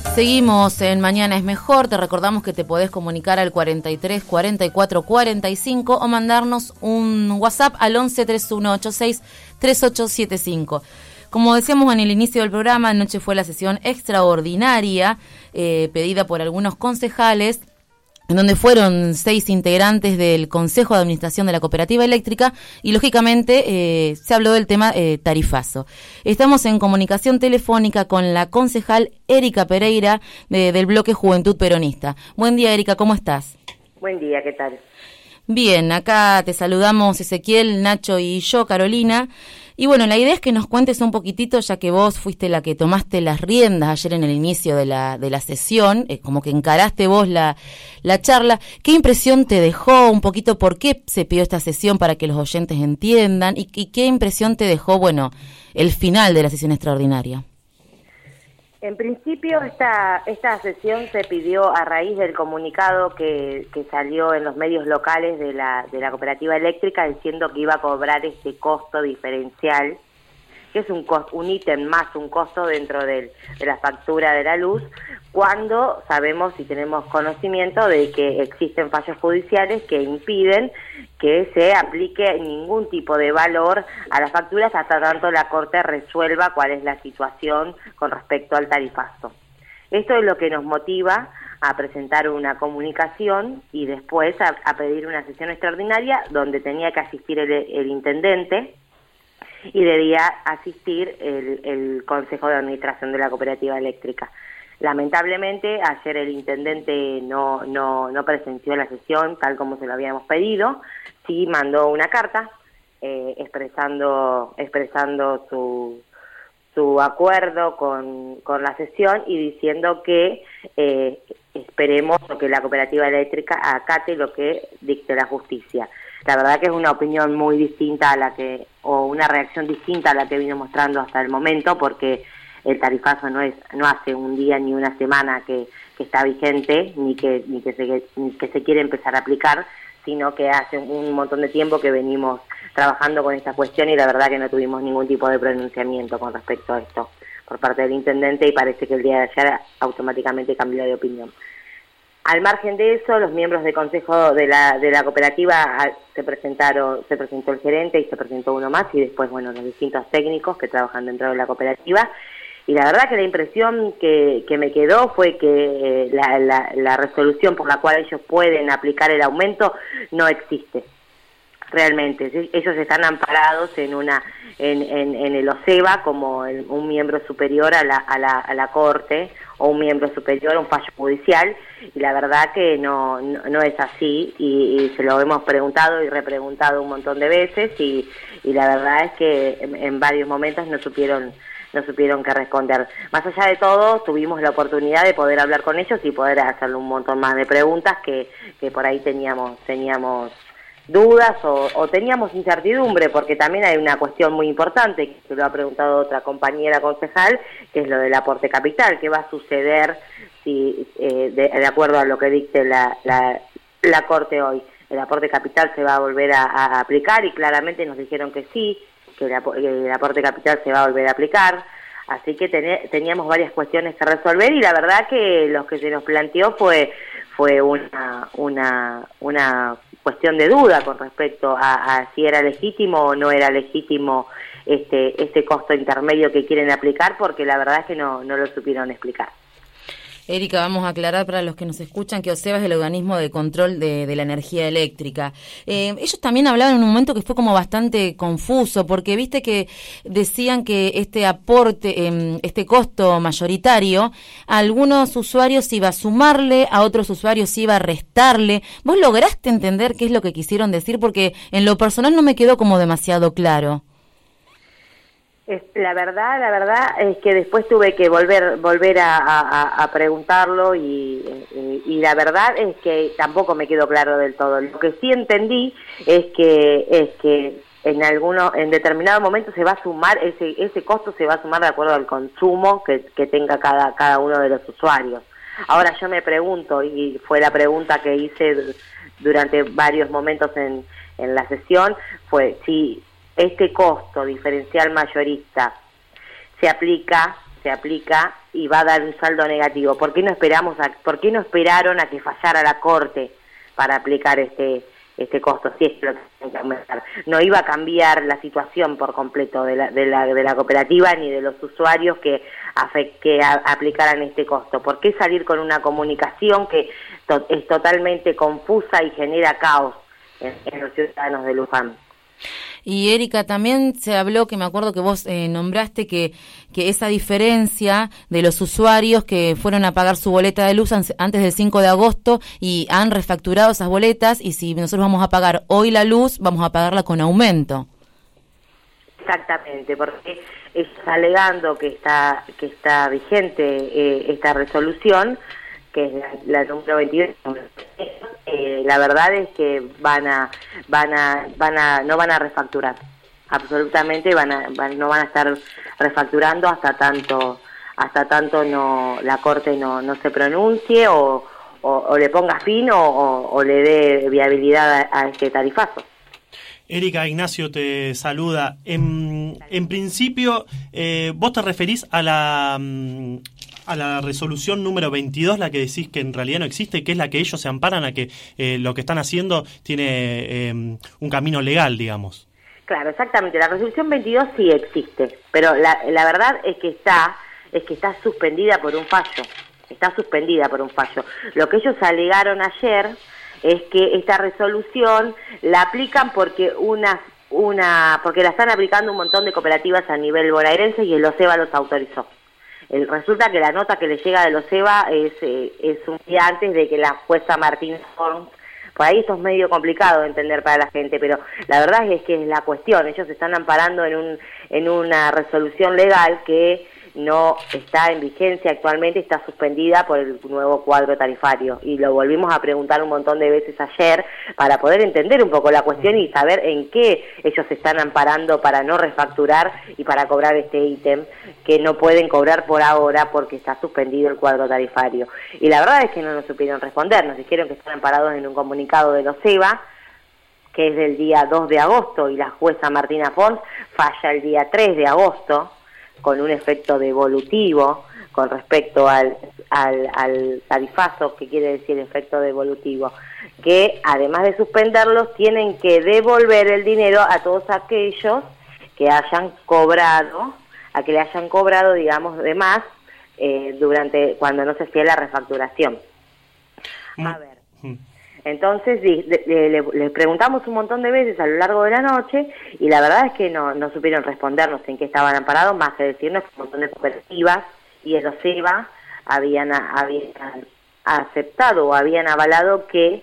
Seguimos en Mañana es Mejor. Te recordamos que te podés comunicar al 43 44 45 o mandarnos un WhatsApp al 11 3186 3875. Como decíamos en el inicio del programa, anoche fue la sesión extraordinaria pedida por algunos concejales, en donde fueron 6 integrantes del Consejo de Administración de la Cooperativa Eléctrica y, lógicamente, se habló del tema tarifazo. Estamos en comunicación telefónica con la concejal Erika Pereira del Bloque Juventud Peronista. Buen día, Erika, ¿cómo estás? Buen día, ¿qué tal? Bien, acá te saludamos Ezequiel, Nacho y yo, Carolina. Y bueno, la idea es que nos cuentes un poquitito, ya que vos fuiste la que tomaste las riendas ayer en el inicio de la sesión, como que encaraste vos la charla. ¿Qué impresión te dejó? Un poquito por qué se pidió esta sesión para que los oyentes entiendan. ¿Y qué impresión te dejó, bueno, el final de la sesión extraordinaria? En principio, esta sesión se pidió a raíz del comunicado que salió en los medios locales de la cooperativa eléctrica diciendo que iba a cobrar este costo diferencial, que es un ítem más, un costo dentro de la factura de la luz, cuando sabemos y tenemos conocimiento de que existen fallos judiciales que impiden que se aplique ningún tipo de valor a las facturas hasta tanto la Corte resuelva cuál es la situación con respecto al tarifazo. Esto es lo que nos motiva a presentar una comunicación y después a pedir una sesión extraordinaria donde tenía que asistir el intendente y debía asistir el Consejo de Administración de la Cooperativa Eléctrica. Lamentablemente, ayer el intendente no presenció la sesión tal como se lo habíamos pedido, sí mandó una carta expresando su acuerdo con la sesión y diciendo que esperemos que la Cooperativa Eléctrica acate lo que dicte la justicia. La verdad que es una opinión muy distinta o una reacción distinta a la que vino mostrando hasta el momento, porque el tarifazo no hace un día ni una semana que está vigente, ni que se quiere empezar a aplicar, sino que hace un montón de tiempo que venimos trabajando con esta cuestión y la verdad que no tuvimos ningún tipo de pronunciamiento con respecto a esto por parte del intendente y parece que el día de ayer automáticamente cambió de opinión. Al margen de eso, los miembros del consejo de la cooperativa se presentó el gerente y se presentó uno más y después, bueno, los distintos técnicos que trabajan dentro de la cooperativa. Y la verdad que la impresión que me quedó fue que la resolución por la cual ellos pueden aplicar el aumento no existe. Realmente, ellos están amparados en el OSEBA como un miembro superior a la Corte o un miembro superior a un fallo judicial y la verdad que no es así y se lo hemos preguntado y repreguntado un montón de veces y la verdad es que en varios momentos no supieron qué responder. Más allá de todo, tuvimos la oportunidad de poder hablar con ellos y poder hacerle un montón más de preguntas que por ahí teníamos dudas o teníamos incertidumbre, porque también hay una cuestión muy importante, que lo ha preguntado otra compañera concejal, que es lo del aporte capital. ¿Qué va a suceder si de acuerdo a lo que dicte la Corte hoy? El aporte capital se va a volver a aplicar y claramente nos dijeron que sí, que el aporte capital se va a volver a aplicar, así que teníamos varias cuestiones que resolver y la verdad que lo que se nos planteó fue una cuestión de duda con respecto a si era legítimo o no era legítimo este costo intermedio que quieren aplicar, porque la verdad es que no lo supieron explicar. Erika, vamos a aclarar para los que nos escuchan que OSEBA es el organismo de control de la energía eléctrica. Ellos también hablaban en un momento que fue como bastante confuso, porque viste que decían que este aporte, este costo mayoritario, a algunos usuarios iba a sumarle, a otros usuarios iba a restarle. ¿Vos lograste entender qué es lo que quisieron decir? Porque en lo personal no me quedó como demasiado claro. La verdad es que después tuve que volver a preguntarlo y la verdad es que tampoco me quedó claro del todo. Lo que sí entendí es que en determinado momento se va a sumar, ese costo se va a sumar de acuerdo al consumo que tenga cada uno de los usuarios. Ahora yo me pregunto, y fue la pregunta que hice durante varios momentos en la sesión, fue si este costo diferencial mayorista se aplica se aplica y va a dar un saldo negativo. ¿Por qué no esperaron a que fallara la Corte para aplicar este costo? Si es que lo tienen que aumentar. No iba a cambiar la situación por completo de la cooperativa ni de los usuarios que aplicaran este costo. ¿Por qué salir con una comunicación que es totalmente confusa y genera caos en los ciudadanos de Luján? Y Erika, también se habló, que me acuerdo que vos nombraste que esa diferencia de los usuarios que fueron a pagar su boleta de luz antes del 5 de agosto y han refacturado esas boletas, y si nosotros vamos a pagar hoy la luz, vamos a pagarla con aumento. Exactamente, porque está alegando que está vigente esta resolución, que es la número 22. La verdad es que no van a refacturar, absolutamente no van a estar refacturando hasta tanto la Corte no se pronuncie o le ponga fin o le dé viabilidad a este tarifazo. Erika, Ignacio te saluda. En principio, vos te referís a la resolución número 22, la que decís que en realidad no existe, que es la que ellos se amparan a que lo que están haciendo tiene un camino legal, digamos. Claro, exactamente. La resolución 22 sí existe, pero la verdad es que está suspendida por un fallo. Está suspendida por un fallo. Lo que ellos alegaron ayer es que esta resolución la aplican porque porque la están aplicando un montón de cooperativas a nivel bonaerense y el OSEBA los autorizó. Resulta que la nota que le llega de los EVA es un día antes de que la jueza Martínez Forns, por ahí esto es medio complicado de entender para la gente, pero la verdad es que es la cuestión. Ellos se están amparando en una resolución legal que no está en vigencia actualmente, está suspendida por el nuevo cuadro tarifario, y lo volvimos a preguntar un montón de veces ayer para poder entender un poco la cuestión y saber en qué ellos se están amparando para no refacturar y para cobrar este ítem que no pueden cobrar por ahora porque está suspendido el cuadro tarifario. Y la verdad es que no nos supieron responder, nos dijeron que están amparados en un comunicado de los EVA, que es del día 2 de agosto, y la jueza Martina Fons falla el día 3 de agosto, con un efecto devolutivo con respecto al tarifazo, que quiere decir efecto devolutivo, que además de suspenderlos tienen que devolver el dinero a todos aquellos que le hayan cobrado, digamos, de más cuando no se hacía la refacturación. A ver. Entonces les preguntamos un montón de veces a lo largo de la noche y la verdad es que no supieron respondernos en qué estaban amparados, más que decirnos que un montón de cooperativas y el OSEBA habían aceptado o habían avalado que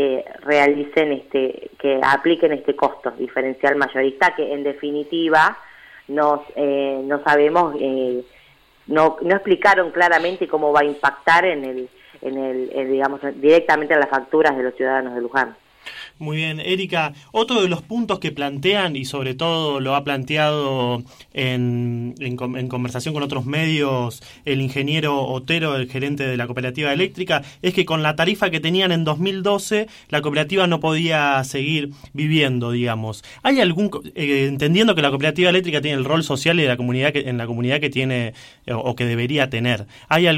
que apliquen este costo diferencial mayorista, que en definitiva no sabemos, no explicaron claramente cómo va a impactar digamos, directamente en las facturas de los ciudadanos de Luján. Muy bien, Erika, otro de los puntos que plantean, y sobre todo lo ha planteado en conversación con otros medios el ingeniero Otero, el gerente de la cooperativa eléctrica, es que con la tarifa que tenían en 2012, la cooperativa no podía seguir viviendo, digamos. ¿Hay entendiendo que la cooperativa eléctrica tiene el rol social en la comunidad que tiene o que debería tener, ¿hay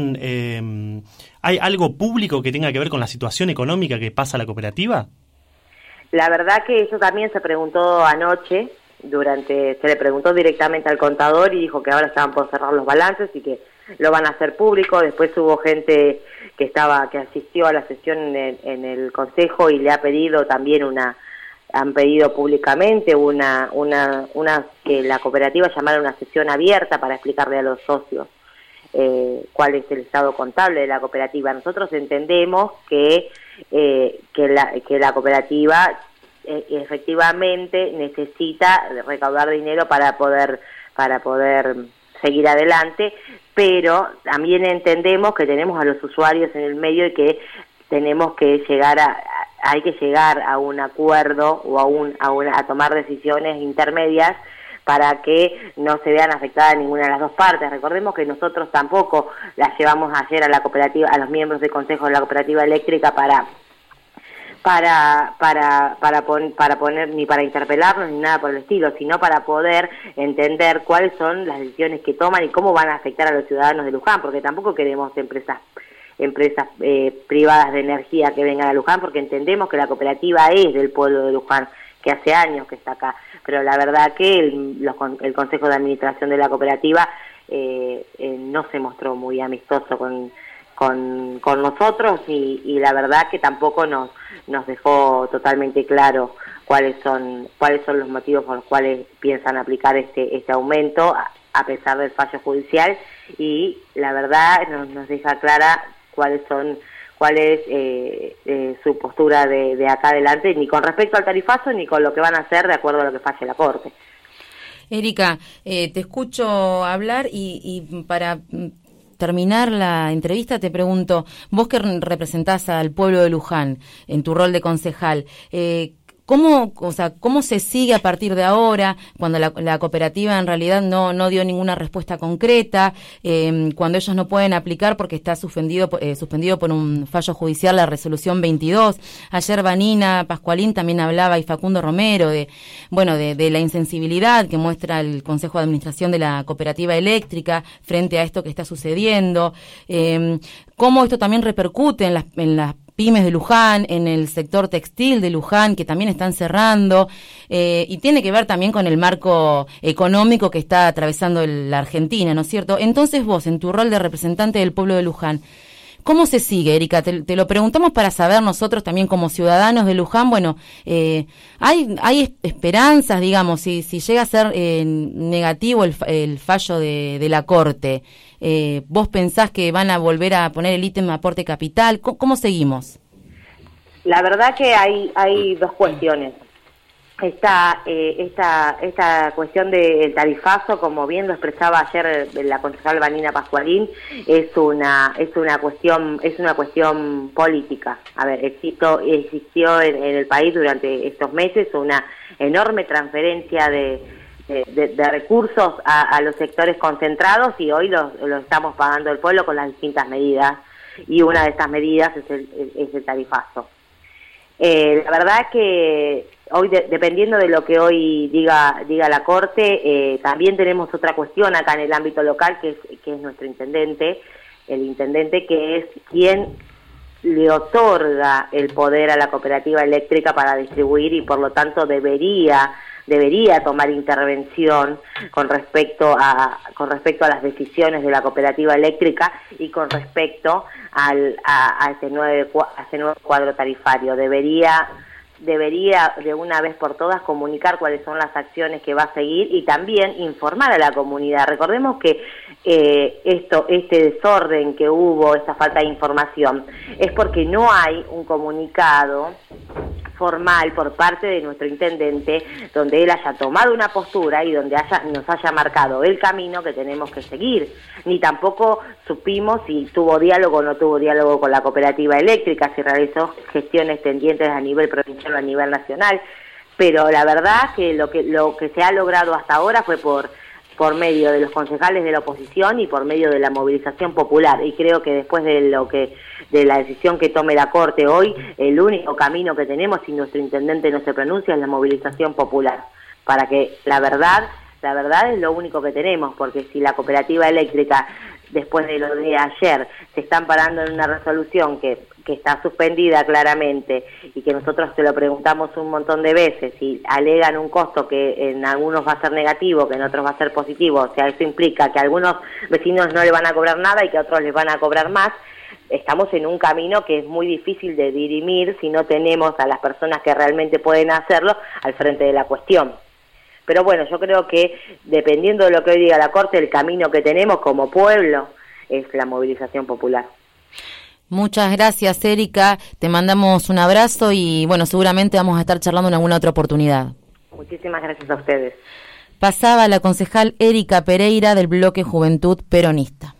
algo público que tenga que ver con la situación económica que pasa la cooperativa? La verdad que eso también se preguntó anoche, se le preguntó directamente al contador y dijo que ahora estaban por cerrar los balances y que lo van a hacer público. Después hubo gente que asistió a la sesión en el consejo y le ha pedido también han pedido públicamente que la cooperativa llamara una sesión abierta para explicarle a los socios cuál es el estado contable de la cooperativa. Nosotros entendemos que la cooperativa efectivamente necesita recaudar dinero para poder seguir adelante, pero también entendemos que tenemos a los usuarios en el medio y que tenemos que hay que llegar a un acuerdo o a tomar decisiones intermedias para que no se vean afectadas ninguna de las dos partes. Recordemos que nosotros tampoco las llevamos ayer a la cooperativa, a los miembros del consejo de la cooperativa eléctrica para para poner ni para interpelarnos ni nada por el estilo, sino para poder entender cuáles son las decisiones que toman y cómo van a afectar a los ciudadanos de Luján, porque tampoco queremos empresas privadas de energía que vengan a Luján, porque entendemos que la cooperativa es del pueblo de Luján, que hace años que está acá, pero la verdad que el Consejo de Administración de la cooperativa no se mostró muy amistoso con nosotros y la verdad que tampoco nos dejó totalmente claro cuáles son los motivos por los cuales piensan aplicar este aumento a pesar del fallo judicial, y la verdad nos deja clara cuál es su postura de acá adelante, ni con respecto al tarifazo ni con lo que van a hacer de acuerdo a lo que falle la Corte. Erika, te escucho hablar y para terminar la entrevista te pregunto, vos que representás al pueblo de Luján en tu rol de concejal, ¿cómo se sigue a partir de ahora, cuando la cooperativa en realidad no dio ninguna respuesta concreta, cuando ellos no pueden aplicar porque está suspendido por un fallo judicial la resolución 22? Ayer Vanina Pascualín también hablaba, y Facundo Romero, de la insensibilidad que muestra el Consejo de Administración de la Cooperativa Eléctrica frente a esto que está sucediendo. ¿Cómo esto también repercute en las pymes de Luján, en el sector textil de Luján, que también están cerrando, y tiene que ver también con el marco económico que está atravesando la Argentina, ¿no es cierto? Entonces vos, en tu rol de representante del pueblo de Luján, ¿cómo se sigue, Erika? Te lo preguntamos para saber nosotros también como ciudadanos de Luján. Bueno, hay esperanzas, digamos, si llega a ser negativo el fallo de la Corte. ¿Vos pensás que van a volver a poner el ítem aporte capital? ¿Cómo seguimos? La verdad que hay dos cuestiones. Esta cuestión del tarifazo, como bien lo expresaba ayer la concejal Vanina Pascualín, es una cuestión política. A ver, existió en el país durante estos meses una enorme transferencia de recursos a los sectores concentrados, y hoy los estamos pagando el pueblo con las distintas medidas, y una de estas medidas es el tarifazo. La verdad que hoy, dependiendo de lo que hoy diga la Corte, también tenemos otra cuestión acá en el ámbito local, que es nuestro intendente, el intendente que es quien le otorga el poder a la cooperativa eléctrica para distribuir, y por lo tanto debería tomar intervención con respecto a las decisiones de la cooperativa eléctrica y con respecto a ese nuevo cuadro tarifario. Debería de una vez por todas comunicar cuáles son las acciones que va a seguir y también informar a la comunidad. Recordemos que este desorden que hubo, esta falta de información, es porque no hay un comunicado formal por parte de nuestro intendente donde él haya tomado una postura y donde nos haya marcado el camino que tenemos que seguir, ni tampoco supimos si tuvo diálogo o no tuvo diálogo con la cooperativa eléctrica, si realizó gestiones tendientes a nivel provincial o a nivel nacional, pero la verdad que lo que se ha logrado hasta ahora fue por medio de los concejales de la oposición y por medio de la movilización popular, y creo que después de la decisión que tome la Corte hoy, el único camino que tenemos, si nuestro intendente no se pronuncia, es la movilización popular, para que la verdad es lo único que tenemos, porque si la cooperativa eléctrica, después de lo de ayer, se están parando en una resolución que está suspendida claramente, y que nosotros te lo preguntamos un montón de veces, y alegan un costo que en algunos va a ser negativo, que en otros va a ser positivo, o sea, eso implica que a algunos vecinos no le van a cobrar nada y que a otros les van a cobrar más. Estamos en un camino que es muy difícil de dirimir si no tenemos a las personas que realmente pueden hacerlo al frente de la cuestión. Pero bueno, yo creo que dependiendo de lo que hoy diga la Corte, el camino que tenemos como pueblo es la movilización popular. Muchas gracias, Erika. Te mandamos un abrazo y bueno, seguramente vamos a estar charlando en alguna otra oportunidad. Muchísimas gracias a ustedes. Pasaba la concejal Erika Pereira del bloque Juventud Peronista.